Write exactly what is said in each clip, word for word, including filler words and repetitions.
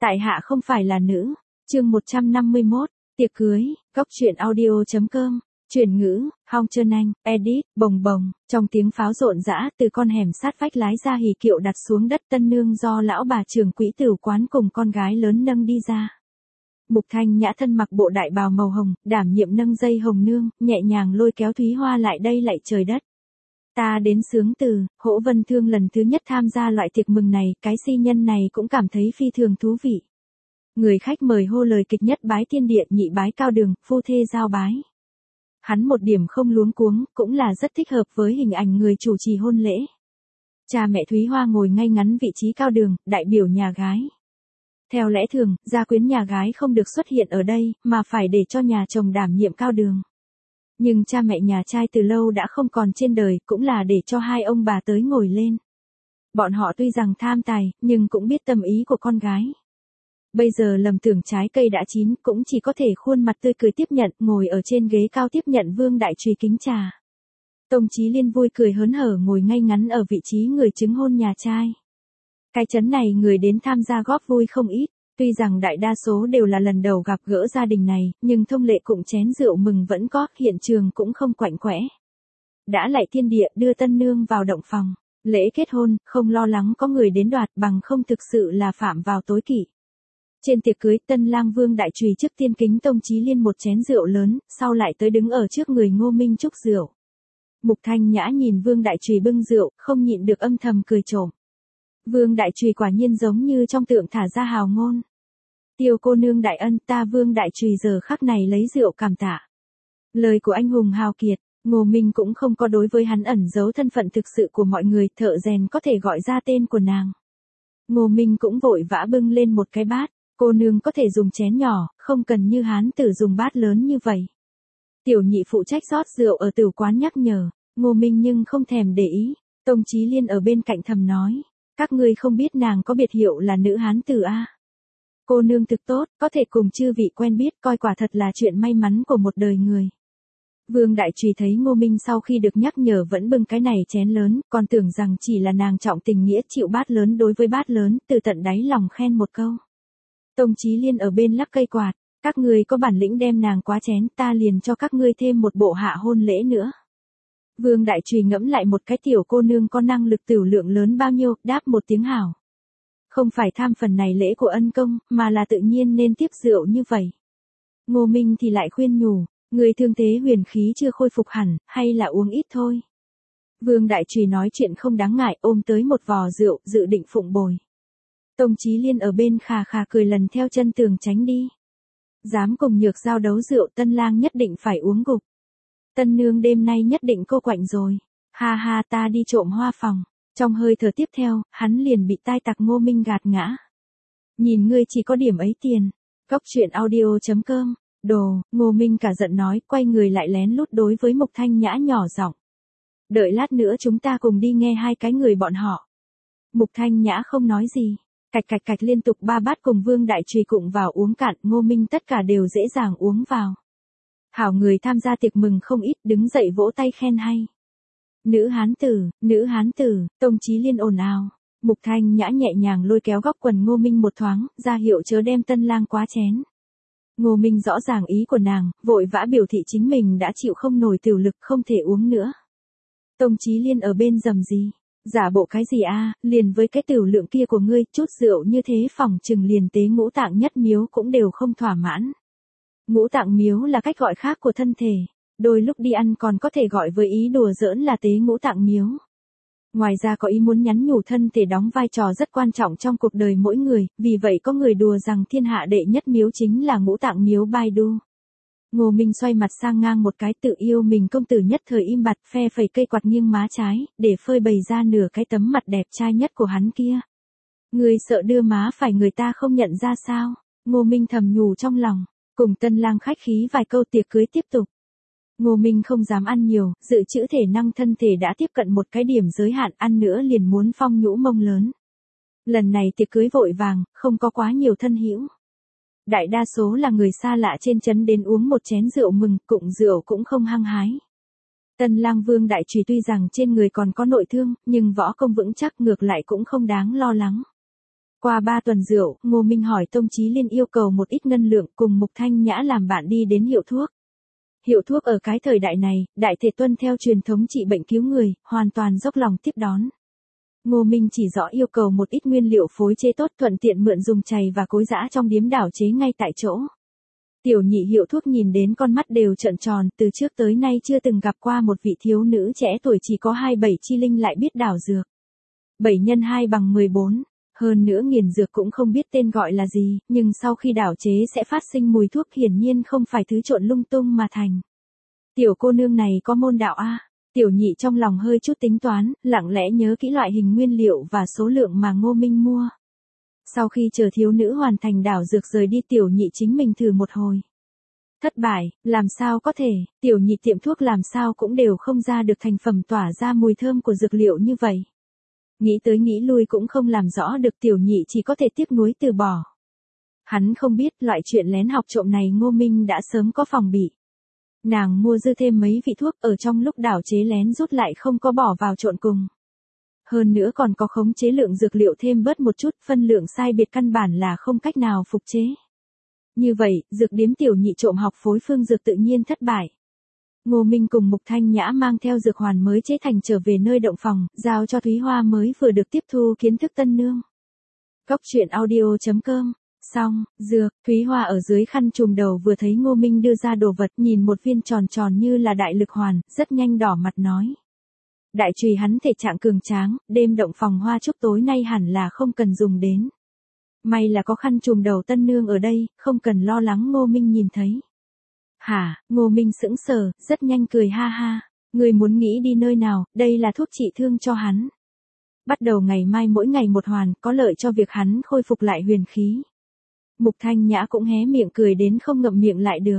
Tại hạ không phải là nữ. Chương một trăm năm mươi mốt, tiệc cưới, góc truyện audio.com, chuyển ngữ, Hong Trơn Anh, edit, bồng bồng, trong tiếng pháo rộn rã từ con hẻm sát vách lái ra hỉ kiệu đặt xuống đất tân nương do lão bà trưởng quỹ tửu quán cùng con gái lớn nâng đi ra. Mục Thanh Nhã thân mặc bộ đại bào màu hồng, đảm nhiệm nâng dây hồng nương, nhẹ nhàng lôi kéo Thúy Hoa lại đây lạy trời đất. Ta đến sướng từ, Hỗ Vân Thương lần thứ nhất tham gia loại tiệc mừng này, cái si nhân này cũng cảm thấy phi thường thú vị. Người khách mời hô lời kịch nhất bái thiên địa, nhị bái cao đường, phu thê giao bái. Hắn một điểm không luống cuống, cũng là rất thích hợp với hình ảnh người chủ trì hôn lễ. Cha mẹ Thúy Hoa ngồi ngay ngắn vị trí cao đường, đại biểu nhà gái. Theo lẽ thường, gia quyến nhà gái không được xuất hiện ở đây, mà phải để cho nhà chồng đảm nhiệm cao đường. Nhưng cha mẹ nhà trai từ lâu đã không còn trên đời, cũng là để cho hai ông bà tới ngồi lên. Bọn họ tuy rằng tham tài, nhưng cũng biết tâm ý của con gái. Bây giờ lầm tưởng trái cây đã chín, cũng chỉ có thể khuôn mặt tươi cười tiếp nhận, ngồi ở trên ghế cao tiếp nhận Vương Đại Trùy kính trà. Tông Chí Liên vui cười hớn hở ngồi ngay ngắn ở vị trí người chứng hôn nhà trai. Cái chấn này người đến tham gia góp vui không ít, tuy rằng đại đa số đều là lần đầu gặp gỡ gia đình này, nhưng thông lệ cụng chén rượu mừng vẫn có, hiện trường cũng không quạnh quẽ. Đã lạy thiên địa đưa tân nương vào động phòng, lễ kết hôn, không lo lắng có người đến đoạt bằng không thực sự là phạm vào tối kỵ. Trên tiệc cưới, tân lang Vương Đại Trùy trước tiên kính Tông Chí Liên một chén rượu lớn, sau lại tới đứng ở trước người Ngô Minh chúc rượu. Mục Thanh Nhã nhìn Vương Đại Trùy bưng rượu, không nhịn được âm thầm cười trộm. Vương Đại Trùy quả nhiên giống như trong tượng thả ra hào ngôn. Tiêu cô nương đại ân, ta Vương Đại Trùy giờ khắc này lấy rượu cảm tạ. Lời của anh hùng hào kiệt, Ngô Minh cũng không có đối với hắn ẩn giấu thân phận thực sự của mọi người, thợ rèn có thể gọi ra tên của nàng. Ngô Minh cũng vội vã bưng lên một cái bát, cô nương có thể dùng chén nhỏ, không cần như hán tử dùng bát lớn như vậy. Tiểu nhị phụ trách rót rượu ở tửu quán nhắc nhở, Ngô Minh nhưng không thèm để ý. Tông Chí Liên ở bên cạnh thầm nói, các ngươi không biết nàng có biệt hiệu là nữ hán tử a. Cô nương thực tốt, có thể cùng chư vị quen biết, coi quả thật là chuyện may mắn của một đời người. Vương Đại Trùy thấy Ngô Minh sau khi được nhắc nhở vẫn bưng cái này chén lớn, còn tưởng rằng chỉ là nàng trọng tình nghĩa chịu bát lớn đối với bát lớn, từ tận đáy lòng khen một câu. Tông Chí Liên ở bên lắc cây quạt, các ngươi có bản lĩnh đem nàng quá chén, ta liền cho các ngươi thêm một bộ hạ hôn lễ nữa. Vương Đại Trùy ngẫm lại một cái tiểu cô nương có năng lực tửu lượng lớn bao nhiêu, đáp một tiếng hảo. Không phải tham phần này lễ của ân công, mà là tự nhiên nên tiếp rượu như vậy. Ngô Minh thì lại khuyên nhủ, người thương thế huyền khí chưa khôi phục hẳn, hay là uống ít thôi. Vương Đại Trùy nói chuyện không đáng ngại, ôm tới một vò rượu, dự định phụng bồi. Tông Chí Liên ở bên khà khà cười lần theo chân tường tránh đi. Dám cùng Nhược Giao đấu rượu, tân lang nhất định phải uống gục. Tân nương đêm nay nhất định cô quạnh rồi. Ha ha, ta đi trộm hoa phòng. Trong hơi thở tiếp theo, hắn liền bị tai tặc Ngô Minh gạt ngã. Nhìn ngươi chỉ có điểm ấy tiền. Góc truyện audio.com, đồ, Ngô Minh cả giận nói, quay người lại lén lút đối với Mục Thanh Nhã nhỏ giọng. Đợi lát nữa chúng ta cùng đi nghe hai cái người bọn họ. Mục Thanh Nhã không nói gì. Cạch cạch cạch liên tục ba bát cùng Vương Đại Trùy cụng vào uống cạn, Ngô Minh tất cả đều dễ dàng uống vào. Hảo người tham gia tiệc mừng không ít, đứng dậy vỗ tay khen hay. Nữ hán tử, nữ hán tử, Tông Chí Liên ồn ào. Mục Thanh Nhã nhẹ nhàng lôi kéo góc quần Ngô Minh một thoáng, ra hiệu chớ đem tân lang quá chén. Ngô Minh rõ ràng ý của nàng, vội vã biểu thị chính mình đã chịu không nổi tửu lực, không thể uống nữa. Tông Chí Liên ở bên rầm gì, giả bộ cái gì a, liền với cái tửu lượng kia của ngươi, chút rượu như thế phỏng chừng liền tế ngũ tạng nhất miếu cũng đều không thỏa mãn. Ngũ tạng miếu là cách gọi khác của thân thể, đôi lúc đi ăn còn có thể gọi với ý đùa giỡn là tế ngũ tạng miếu. Ngoài ra có ý muốn nhắn nhủ thân thể đóng vai trò rất quan trọng trong cuộc đời mỗi người, vì vậy có người đùa rằng thiên hạ đệ nhất miếu chính là ngũ tạng miếu Baidu. Ngô Minh xoay mặt sang ngang một cái, tự yêu mình công tử nhất thời im bặt, phe phẩy cây quạt nghiêng má trái, để phơi bày ra nửa cái tấm mặt đẹp trai nhất của hắn kia. Người sợ đưa má phải người ta không nhận ra sao? Ngô Minh thầm nhủ trong lòng, cùng tân lang khách khí vài câu tiệc cưới tiếp tục. Ngô Minh không dám ăn nhiều, dự trữ thể năng thân thể đã tiếp cận một cái điểm giới hạn, ăn nữa liền muốn phong nhũ mông lớn. Lần này tiệc cưới vội vàng, không có quá nhiều thân hữu. Đại đa số là người xa lạ trên trấn đến uống một chén rượu mừng, cụng rượu cũng không hăng hái. Tân lang Vương Đại Trùy tuy rằng trên người còn có nội thương, nhưng võ công vững chắc, ngược lại cũng không đáng lo lắng. Qua ba tuần rượu, Ngô Minh hỏi Tông Chí Liên yêu cầu một ít ngân lượng cùng Mục Thanh Nhã làm bạn đi đến hiệu thuốc. Hiệu thuốc ở cái thời đại này, đại thể tuân theo truyền thống trị bệnh cứu người, hoàn toàn dốc lòng tiếp đón. Ngô Minh chỉ rõ yêu cầu một ít nguyên liệu phối chế tốt, thuận tiện mượn dùng chày và cối giã trong điếm đảo chế ngay tại chỗ. Tiểu nhị hiệu thuốc nhìn đến con mắt đều trợn tròn, từ trước tới nay chưa từng gặp qua một vị thiếu nữ trẻ tuổi chỉ có hai mươi bảy chi linh lại biết đảo dược. bảy nhân hai bằng mười bốn, hơn nữa nghiền dược cũng không biết tên gọi là gì, nhưng sau khi đảo chế sẽ phát sinh mùi thuốc, hiển nhiên không phải thứ trộn lung tung mà thành. Tiểu cô nương này có môn đạo a. Tiểu nhị trong lòng hơi chút tính toán, lặng lẽ nhớ kỹ loại hình nguyên liệu và số lượng mà Ngô Minh mua. Sau khi chờ thiếu nữ hoàn thành đảo dược rời đi, tiểu nhị chính mình thử một hồi. Thất bại, làm sao có thể, tiểu nhị tiệm thuốc làm sao cũng đều không ra được thành phẩm tỏa ra mùi thơm của dược liệu như vậy. Nghĩ tới nghĩ lui cũng không làm rõ được, tiểu nhị chỉ có thể tiếc nuối từ bỏ. Hắn không biết loại chuyện lén học trộm này Ngô Minh đã sớm có phòng bị. Nàng mua dư thêm mấy vị thuốc, ở trong lúc đảo chế lén rút lại không có bỏ vào trộn cùng. Hơn nữa còn có khống chế lượng dược liệu thêm bớt một chút, phân lượng sai biệt căn bản là không cách nào phục chế. Như vậy, dược điếm tiểu nhị trộm học phối phương dược tự nhiên thất bại. Ngô Minh cùng Mục Thanh Nhã mang theo dược hoàn mới chế thành trở về nơi động phòng, giao cho Thúy Hoa mới vừa được tiếp thu kiến thức tân nương. Cốc truyện audio chấm com. Xong, dược, Thúy Hoa ở dưới khăn trùm đầu vừa thấy Ngô Minh đưa ra đồ vật, nhìn một viên tròn tròn như là đại lực hoàn, rất nhanh đỏ mặt nói. Đại trùy hắn thể trạng cường tráng, đêm động phòng hoa chúc tối nay hẳn là không cần dùng đến. May là có khăn trùm đầu tân nương ở đây, không cần lo lắng Ngô Minh nhìn thấy. Hả, Ngô Minh sững sờ, rất nhanh cười ha ha. Người muốn nghĩ đi nơi nào, đây là thuốc trị thương cho hắn. Bắt đầu ngày mai mỗi ngày một hoàn, có lợi cho việc hắn khôi phục lại huyền khí. Mục Thanh Nhã cũng hé miệng cười đến không ngậm miệng lại được.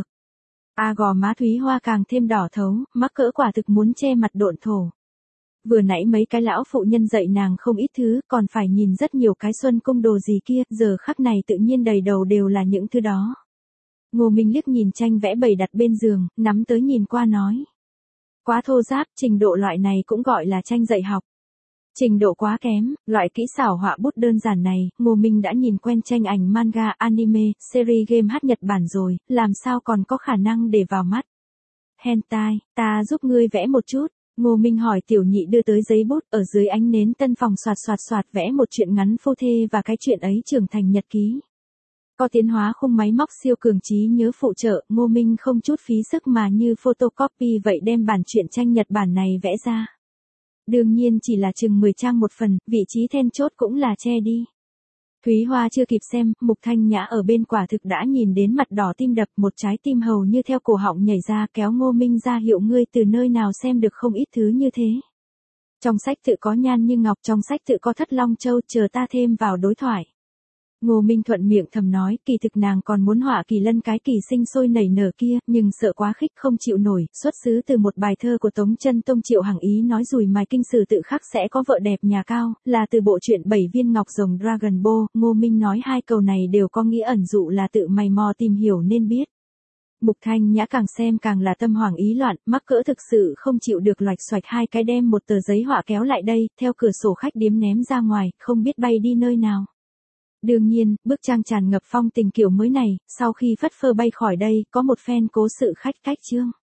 A gò má Thúy Hoa càng thêm đỏ thấu, mắc cỡ quả thực muốn che mặt độn thổ. Vừa nãy mấy cái lão phụ nhân dạy nàng không ít thứ, còn phải nhìn rất nhiều cái xuân cung đồ gì kia, giờ khắc này tự nhiên đầy đầu đều là những thứ đó. Ngô Minh liếc nhìn tranh vẽ bày đặt bên giường, nắm tới nhìn qua nói. Quá thô ráp, trình độ loại này cũng gọi là tranh dạy học. Trình độ quá kém, loại kỹ xảo họa bút đơn giản này, Ngô Minh đã nhìn quen tranh ảnh manga, anime, series game hát Nhật Bản rồi, làm sao còn có khả năng để vào mắt. Hentai, ta giúp ngươi vẽ một chút. Ngô Minh hỏi tiểu nhị đưa tới giấy bút, ở dưới ánh nến tân phòng soạt soạt soạt vẽ một chuyện ngắn phô thê và cái chuyện ấy trưởng thành nhật ký. Có tiến hóa khung máy móc siêu cường trí nhớ phụ trợ, Ngô Minh không chút phí sức mà như photocopy vậy đem bản truyện tranh Nhật Bản này vẽ ra. Đương nhiên chỉ là chừng mười trang một phần, vị trí then chốt cũng là che đi. Thúy Hoa chưa kịp xem, Mục Thanh Nhã ở bên quả thực đã nhìn đến mặt đỏ tim đập, một trái tim hầu như theo cổ họng nhảy ra, kéo Ngô Minh ra hiệu, ngươi từ nơi nào xem được không ít thứ như thế. Trong sách tự có Nhan Như Ngọc, trong sách tự có Thất Long Châu, chờ ta thêm vào đối thoại. Ngô Minh thuận miệng thầm nói, kỳ thực nàng còn muốn họa Kỳ Lân cái kỳ sinh sôi nảy nở kia, nhưng sợ quá khích không chịu nổi, xuất xứ từ một bài thơ của Tống Chân Tông Triệu Hằng Ý nói rùi mài kinh sử tự khắc sẽ có vợ đẹp nhà cao, là từ bộ truyện Bảy Viên Ngọc Rồng Dragon Ball. Ngô Minh nói hai câu này đều có nghĩa ẩn dụ là tự mày mò tìm hiểu nên biết. Mục Thanh Nhã càng xem càng là tâm hoảng ý loạn, mắc cỡ thực sự không chịu được, loạch xoạch hai cái đem một tờ giấy họa kéo lại đây, theo cửa sổ khách điếm ném ra ngoài, không biết bay đi nơi nào. Đương nhiên, bức trang tràn ngập phong tình kiểu mới này, sau khi phất phơ bay khỏi đây, có một phen cố sự khách cách chương.